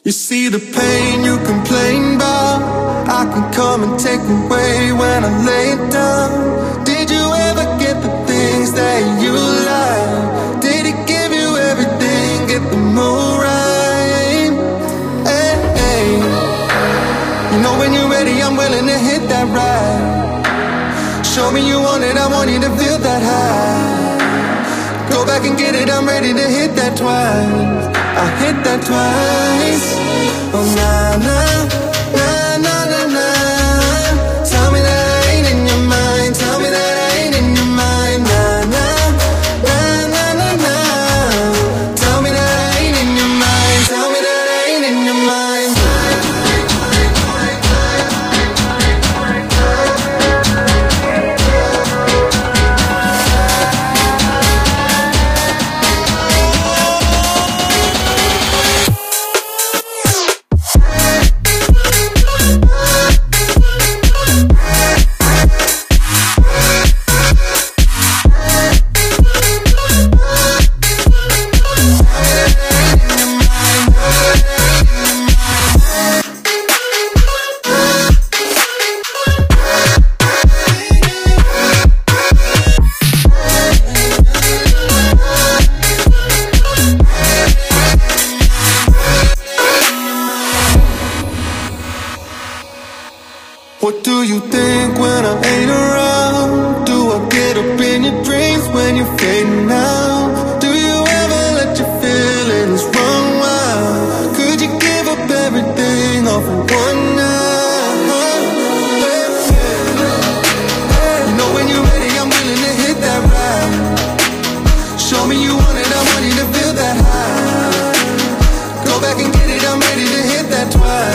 You see the pain you complain about, I can come and take away when I lay it down. Did you ever get the things that you like? Did it give you everything, get the mood right? Hey, hey. You know when you're ready, I'm willing to hit that ride. Show me you want it, I want you to feel that high. Go back and get it, I'm ready to hit that twice. I hit that twice. Oh, nah, nah, nah, nah, nah, nah. Tell me that I ain't in your mind. Tell me that I ain't in your mind. Nah, nah, nah, nah, nah, nah. Tell me that I ain't in your mind. Tell me that I ain't in your mind. What do you think when I ain't around? Do I get up in your dreams when you're fading out? Do you ever let your feelings run wild? Could you give up everything all for one night? You know when you're ready, I'm willing to hit that ride. Show me you want it, I want you to feel that high. Go back and get it, I'm ready to hit that twice.